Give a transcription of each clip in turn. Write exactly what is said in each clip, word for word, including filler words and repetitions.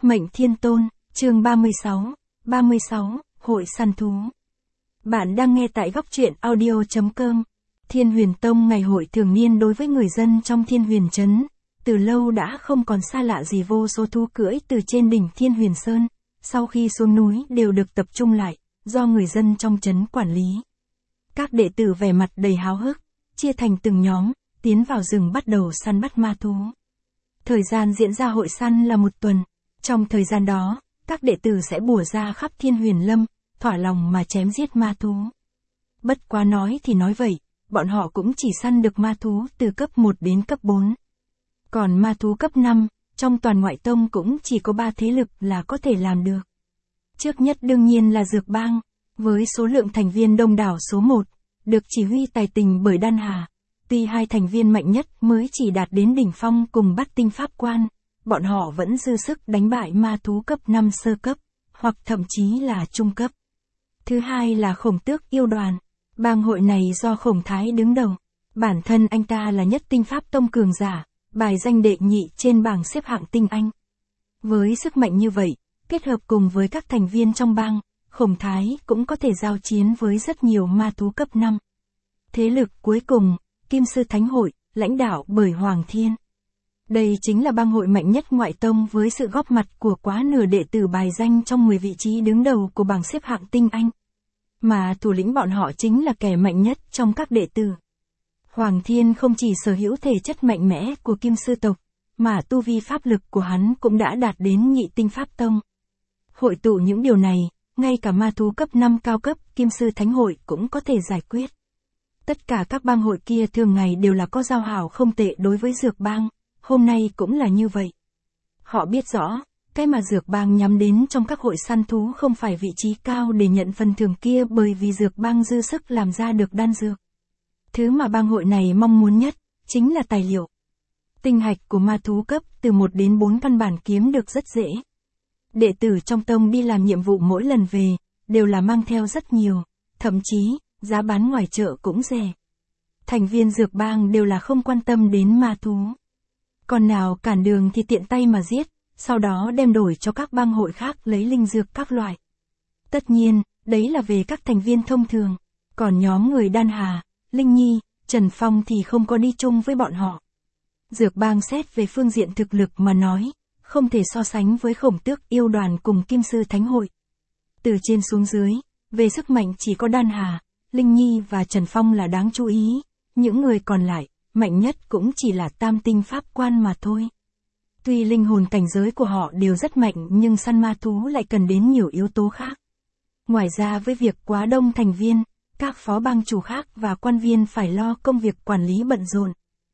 Mệnh Thiên Tôn, chương ba mươi sáu, ba mươi sáu, Hội Săn Thú. Bạn đang nghe tại góc truyện audio chấm com. Thiên Huyền Tông ngày hội thường niên đối với người dân trong Thiên Huyền Trấn, từ lâu đã không còn xa lạ gì. Vô số thú cưỡi từ trên đỉnh Thiên Huyền Sơn, sau khi xuống núi đều được tập trung lại, do người dân trong trấn quản lý. Các đệ tử vẻ mặt đầy háo hức, chia thành từng nhóm, tiến vào rừng bắt đầu săn bắt ma thú. Thời gian diễn ra hội săn là một tuần. Trong thời gian đó, các đệ tử sẽ bủa ra khắp Thiên Huyền Lâm, thỏa lòng mà chém giết ma thú. Bất quá nói thì nói vậy, bọn họ cũng chỉ săn được ma thú từ cấp một đến cấp bốn. Còn ma thú cấp năm, trong toàn ngoại tông cũng chỉ có ba thế lực là có thể làm được. Trước nhất đương nhiên là Dược Bang, với số lượng thành viên đông đảo số một, được chỉ huy tài tình bởi Đan Hà. Tuy hai thành viên mạnh nhất mới chỉ đạt đến đỉnh phong cùng Bát Tinh Pháp Quan, bọn họ vẫn dư sức đánh bại ma thú cấp năm sơ cấp, hoặc thậm chí là trung cấp. Thứ hai là Khổng Tước Yêu Đoàn. Bang hội này do Khổng Thái đứng đầu. Bản thân anh ta là nhất tinh pháp tông cường giả, bài danh đệ nhị trên bảng xếp hạng tinh anh. Với sức mạnh như vậy, kết hợp cùng với các thành viên trong bang, Khổng Thái cũng có thể giao chiến với rất nhiều ma thú cấp năm. Thế lực cuối cùng, Kim Sư Thánh Hội, lãnh đạo bởi Hoàng Thiên. Đây chính là bang hội mạnh nhất ngoại tông với sự góp mặt của quá nửa đệ tử bài danh trong mười vị trí đứng đầu của bảng xếp hạng tinh anh. Mà thủ lĩnh bọn họ chính là kẻ mạnh nhất trong các đệ tử. Hoàng Thiên không chỉ sở hữu thể chất mạnh mẽ của Kim Sư tộc, mà tu vi pháp lực của hắn cũng đã đạt đến nhị tinh pháp tông. Hội tụ những điều này, ngay cả ma thú cấp năm cao cấp Kim Sư Thánh Hội cũng có thể giải quyết. Tất cả các bang hội kia thường ngày đều là có giao hảo không tệ đối với Dược Bang, hôm nay cũng là như vậy. Họ biết rõ, cái mà Dược Bang nhắm đến trong các hội săn thú không phải vị trí cao để nhận phần thưởng kia, bởi vì Dược Bang dư sức làm ra được đan dược. Thứ mà bang hội này mong muốn nhất, chính là tài liệu. Tinh hạch của ma thú cấp từ một đến bốn căn bản kiếm được rất dễ. Đệ tử trong tông đi làm nhiệm vụ mỗi lần về, đều là mang theo rất nhiều, thậm chí, giá bán ngoài chợ cũng rẻ. Thành viên Dược Bang đều là không quan tâm đến ma thú. Còn nào cản đường thì tiện tay mà giết, sau đó đem đổi cho các bang hội khác lấy linh dược các loại. Tất nhiên, đấy là về các thành viên thông thường. Còn nhóm người Đan Hà, Linh Nhi, Trần Phong thì không có đi chung với bọn họ. Dược Bang xét về phương diện thực lực mà nói, không thể so sánh với Khổng Tước Yêu Đoàn cùng Kim Sư Thánh Hội. Từ trên xuống dưới, về sức mạnh chỉ có Đan Hà, Linh Nhi và Trần Phong là đáng chú ý, những người còn lại, mạnh nhất cũng chỉ là tam tinh pháp quan mà thôi. Tuy linh hồn cảnh giới của họ đều rất mạnh nhưng săn ma thú lại cần đến nhiều yếu tố khác. Ngoài ra với việc quá đông thành viên, các phó bang chủ khác và quan viên phải lo công việc quản lý bận rộn.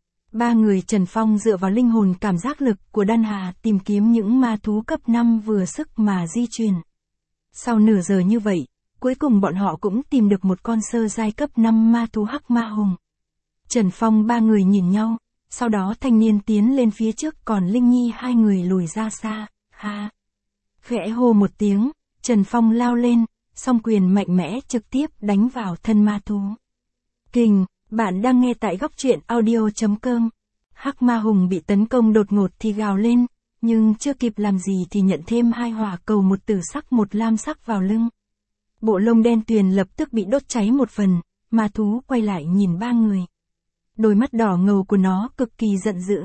Ba người Trần Phong dựa vào linh hồn cảm giác lực của Đan Hà tìm kiếm những ma thú cấp năm vừa sức mà di chuyển. Sau nửa giờ như vậy, cuối cùng bọn họ cũng tìm được một con sơ giai cấp năm ma thú hắc ma hùng. Trần Phong ba người nhìn nhau, sau đó thanh niên tiến lên phía trước còn Linh Nhi hai người lùi ra xa, ha. Khẽ hô một tiếng, Trần Phong lao lên, song quyền mạnh mẽ trực tiếp đánh vào thân ma thú. Kình, bạn đang nghe tại góc truyện audio chấm com. Hắc ma hùng bị tấn công đột ngột thì gào lên, nhưng chưa kịp làm gì thì nhận thêm hai hỏa cầu, một tử sắc một lam sắc vào lưng. Bộ lông đen tuyền lập tức bị đốt cháy một phần, ma thú quay lại nhìn ba người. Đôi mắt đỏ ngầu của nó cực kỳ giận dữ.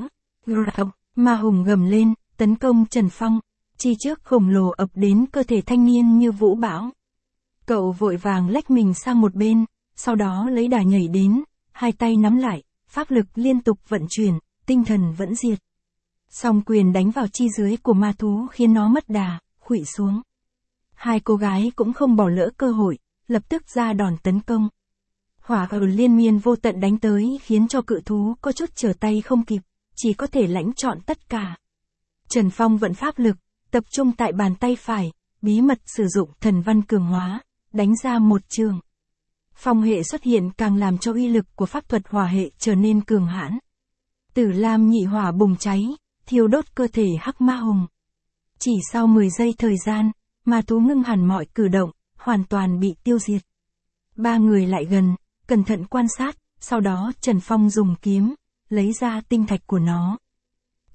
Ma hùng gầm lên, tấn công Trần Phong, chi trước khổng lồ ập đến cơ thể thanh niên như vũ bão. Cậu vội vàng lách mình sang một bên, sau đó lấy đà nhảy đến, hai tay nắm lại, pháp lực liên tục vận chuyển, tinh thần vẫn diệt. Song quyền đánh vào chi dưới của ma thú khiến nó mất đà, khuỵu xuống. Hai cô gái cũng không bỏ lỡ cơ hội, lập tức ra đòn tấn công. Hỏa ở liên miên vô tận đánh tới khiến cho cự thú có chút trở tay không kịp, chỉ có thể lãnh trọn tất cả. Trần Phong vận pháp lực, tập trung tại bàn tay phải, bí mật sử dụng thần văn cường hóa, đánh ra một trường. Phong hệ xuất hiện càng làm cho uy lực của pháp thuật hỏa hệ trở nên cường hãn. Tử lam nhị hỏa bùng cháy, thiêu đốt cơ thể hắc ma hùng. Chỉ sau mười giây thời gian, ma thú ngưng hẳn mọi cử động, hoàn toàn bị tiêu diệt. Ba người lại gần, cẩn thận quan sát, sau đó Trần Phong dùng kiếm, lấy ra tinh thạch của nó.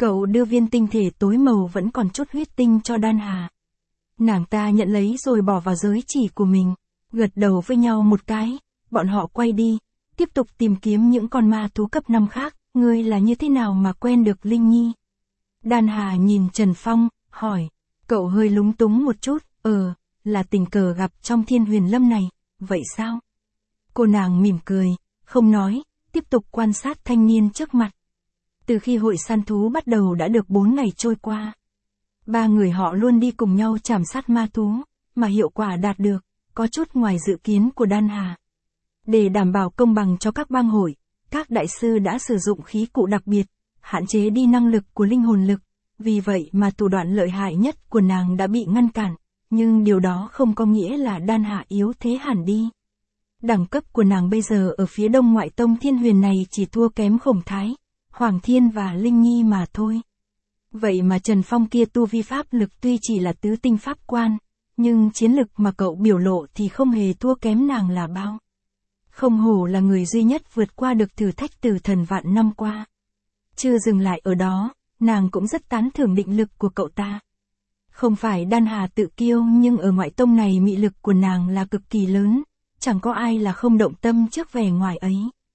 Cậu đưa viên tinh thể tối màu vẫn còn chút huyết tinh cho Đan Hà. Nàng ta nhận lấy rồi bỏ vào giới chỉ của mình, gật đầu với nhau một cái, bọn họ quay đi, tiếp tục tìm kiếm những con ma thú cấp năm khác. Ngươi là như thế nào mà quen được Linh Nhi? Đan Hà nhìn Trần Phong, hỏi. Cậu hơi lúng túng một chút, ờ, là tình cờ gặp trong Thiên Huyền Lâm này, vậy sao? Cô nàng mỉm cười, không nói, tiếp tục quan sát thanh niên trước mặt. Từ khi hội săn thú bắt đầu đã được bốn ngày trôi qua. Ba người họ luôn đi cùng nhau chảm sát ma thú, mà hiệu quả đạt được, có chút ngoài dự kiến của Đan Hà. Để đảm bảo công bằng cho các bang hội, các đại sư đã sử dụng khí cụ đặc biệt, hạn chế đi năng lực của linh hồn lực, vì vậy mà thủ đoạn lợi hại nhất của nàng đã bị ngăn cản, nhưng điều đó không có nghĩa là Đan Hà yếu thế hẳn đi. Đẳng cấp của nàng bây giờ ở phía đông ngoại tông Thiên Huyền này chỉ thua kém Khổng Thái, Hoàng Thiên và Linh Nhi mà thôi. Vậy mà Trần Phong kia tu vi pháp lực tuy chỉ là tứ tinh pháp quan, nhưng chiến lực mà cậu biểu lộ thì không hề thua kém nàng là bao. Không hổ là người duy nhất vượt qua được thử thách từ thần vạn năm qua. Chưa dừng lại ở đó, nàng cũng rất tán thưởng định lực của cậu ta. Không phải Đan Hà tự kiêu nhưng ở ngoại tông này mị lực của nàng là cực kỳ lớn, chẳng có ai là không động tâm trước vẻ ngoài ấy.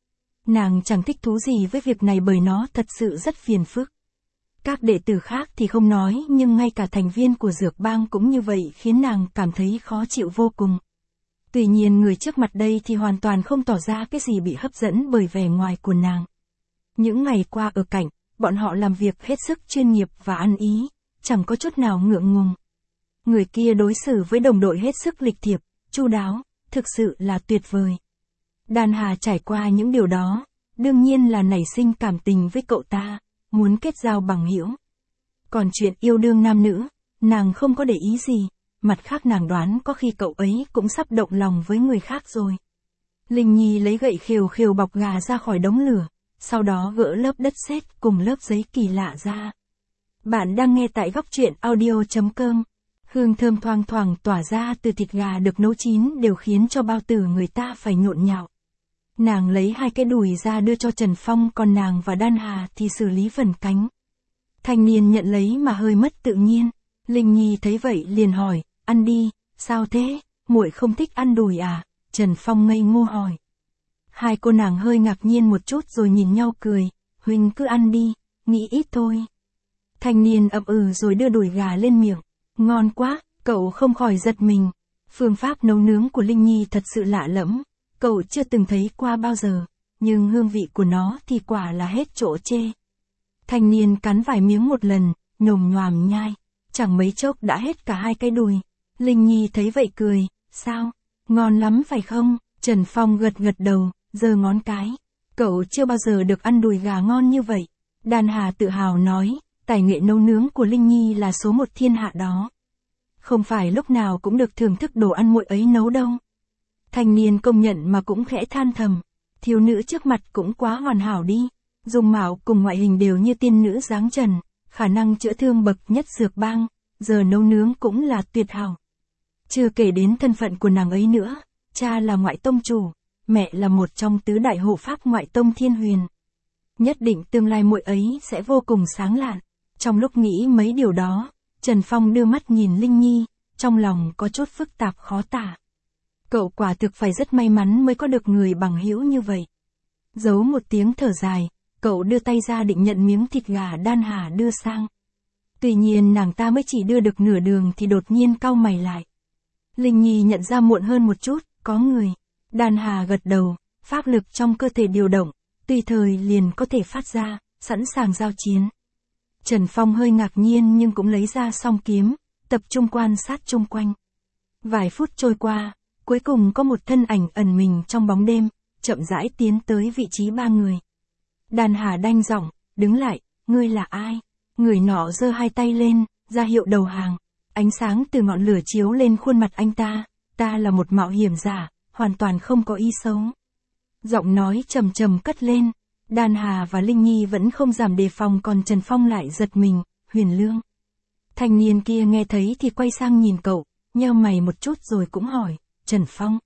Nàng chẳng thích thú gì với việc này bởi nó thật sự rất phiền phức. Các đệ tử khác thì không nói nhưng ngay cả thành viên của Dược Bang cũng như vậy khiến nàng cảm thấy khó chịu vô cùng. Tuy nhiên người trước mặt đây thì hoàn toàn không tỏ ra cái gì bị hấp dẫn bởi vẻ ngoài của nàng. Những ngày qua ở cạnh, bọn họ làm việc hết sức chuyên nghiệp và ăn ý, chẳng có chút nào ngượng ngùng. Người kia đối xử với đồng đội hết sức lịch thiệp, chu đáo, thực sự là tuyệt vời. Đan Hà trải qua những điều đó, đương nhiên là nảy sinh cảm tình với cậu ta, muốn kết giao bằng hữu. Còn chuyện yêu đương nam nữ, nàng không có để ý gì, mặt khác nàng đoán có khi cậu ấy cũng sắp động lòng với người khác rồi. Linh Nhi lấy gậy khều khều bọc gà ra khỏi đống lửa, sau đó gỡ lớp đất sét cùng lớp giấy kỳ lạ ra. Bạn đang nghe tại góc truyện audio chấm com. Hương thơm thoang thoảng tỏa ra từ thịt gà được nấu chín đều khiến cho bao tử người ta phải nhộn nhạo. Nàng lấy hai cái đùi ra đưa cho Trần Phong, còn nàng và Đan Hà thì xử lý phần cánh. Thanh niên nhận lấy mà hơi mất tự nhiên. Linh Nhi thấy vậy liền hỏi, ăn đi, sao thế, muội không thích ăn đùi à? Trần Phong ngây ngô hỏi. Hai cô nàng hơi ngạc nhiên một chút rồi nhìn nhau cười, huynh cứ ăn đi, nghĩ ít thôi. Thanh niên ậm ừ rồi đưa đùi gà lên miệng, ngon quá, cậu không khỏi giật mình. Phương pháp nấu nướng của Linh Nhi thật sự lạ lẫm, cậu chưa từng thấy qua bao giờ, nhưng hương vị của nó thì quả là hết chỗ chê. Thanh niên cắn vài miếng một lần, nhồm nhoàm nhai, chẳng mấy chốc đã hết cả hai cái đùi. Linh Nhi thấy vậy cười, sao, ngon lắm phải không? Trần Phong gật gật đầu, giơ ngón cái. Cậu chưa bao giờ được ăn đùi gà ngon như vậy. Đan Hà tự hào nói, tài nghệ nấu nướng của Linh Nhi là số một thiên hạ đó. Không phải lúc nào cũng được thưởng thức đồ ăn muội ấy nấu đâu. Thanh niên công nhận mà cũng khẽ than thầm, thiếu nữ trước mặt cũng quá hoàn hảo đi, dung mạo cùng ngoại hình đều như tiên nữ dáng trần, khả năng chữa thương bậc nhất Dược Bang, giờ nấu nướng cũng là tuyệt hảo. Chưa kể đến thân phận của nàng ấy nữa, cha là ngoại tông chủ, mẹ là một trong tứ đại hộ pháp ngoại tông Thiên Huyền. Nhất định tương lai muội ấy sẽ vô cùng sáng lạn. Trong lúc nghĩ mấy điều đó, Trần Phong đưa mắt nhìn Linh Nhi, trong lòng có chút phức tạp khó tả. Cậu quả thực phải rất may mắn mới có được người bằng hữu như vậy. Giấu một tiếng thở dài, cậu đưa tay ra định nhận miếng thịt gà Đan Hà đưa sang. Tuy nhiên nàng ta mới chỉ đưa được nửa đường thì đột nhiên cau mày lại. Linh Nhi nhận ra muộn hơn một chút, có người. Đan Hà gật đầu, pháp lực trong cơ thể điều động, tùy thời liền có thể phát ra, sẵn sàng giao chiến. Trần Phong hơi ngạc nhiên nhưng cũng lấy ra song kiếm, tập trung quan sát chung quanh. Vài phút trôi qua, cuối cùng có một thân ảnh ẩn mình trong bóng đêm, chậm rãi tiến tới vị trí ba người. Đan Hà đanh giọng, đứng lại, ngươi là ai? Người nọ giơ hai tay lên, ra hiệu đầu hàng. Ánh sáng từ ngọn lửa chiếu lên khuôn mặt anh ta, ta là một mạo hiểm giả, hoàn toàn không có ý xấu. Giọng nói trầm trầm cất lên, Đan Hà và Linh Nhi vẫn không giảm đề phòng, còn Trần Phong lại giật mình, Huyền Lương. Thanh niên kia nghe thấy thì quay sang nhìn cậu, nheo mày một chút rồi cũng hỏi, Trần Phong.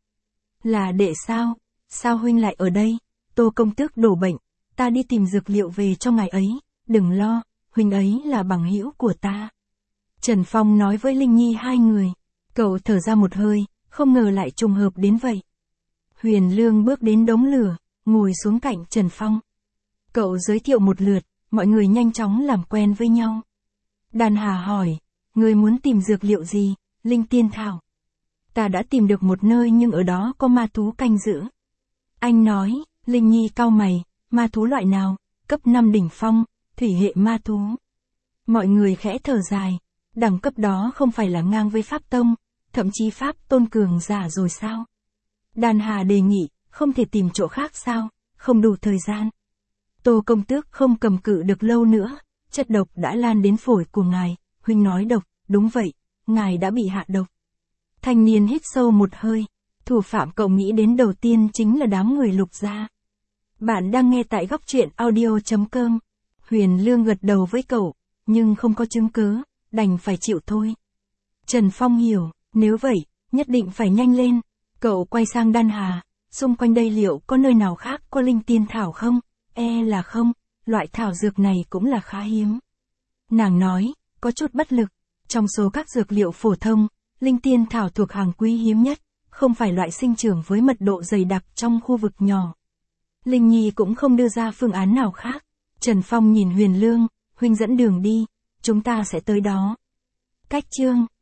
Là đệ sao? Sao huynh lại ở đây? Tô công tước đổ bệnh, ta đi tìm dược liệu về cho ngài ấy, đừng lo, huynh ấy là bằng hữu của ta. Trần Phong nói với Linh Nhi hai người. Cậu thở ra một hơi, không ngờ lại trùng hợp đến vậy. Huyền Lương bước đến đống lửa, ngồi xuống cạnh Trần Phong. Cậu giới thiệu một lượt, mọi người nhanh chóng làm quen với nhau. Đàn Hà hỏi, người muốn tìm dược liệu gì? Linh Tiên Thảo. Ta đã tìm được một nơi nhưng ở đó có ma thú canh giữ. Anh nói. Linh Nhi cau mày, ma thú loại nào? Cấp năm đỉnh phong, thủy hệ ma thú. Mọi người khẽ thở dài, đẳng cấp đó không phải là ngang với Pháp Tông, thậm chí Pháp Tôn cường giả rồi sao? Đàn Hà đề nghị, không thể tìm chỗ khác sao, không đủ thời gian. Tô công tước không cầm cự được lâu nữa, chất độc đã lan đến phổi của ngài, huynh nói độc, đúng vậy, ngài đã bị hạ độc. Thanh niên hít sâu một hơi, thủ phạm cậu nghĩ đến đầu tiên chính là đám người Lục gia. Bạn đang nghe tại góc truyện audio chấm com. Huyền Lương gật đầu với cậu, nhưng không có chứng cứ, đành phải chịu thôi. Trần Phong hiểu, nếu vậy, nhất định phải nhanh lên. Cậu quay sang Đan Hà, xung quanh đây liệu có nơi nào khác có linh tiên thảo không? E là không, loại thảo dược này cũng là khá hiếm. Nàng nói, có chút bất lực, trong số các dược liệu phổ thông, linh tiên thảo thuộc hàng quý hiếm nhất, không phải loại sinh trưởng với mật độ dày đặc trong khu vực nhỏ. Linh Nhi cũng không đưa ra phương án nào khác. Trần Phong nhìn Huyền Lương, huynh dẫn đường đi, chúng ta sẽ tới đó. Cách chương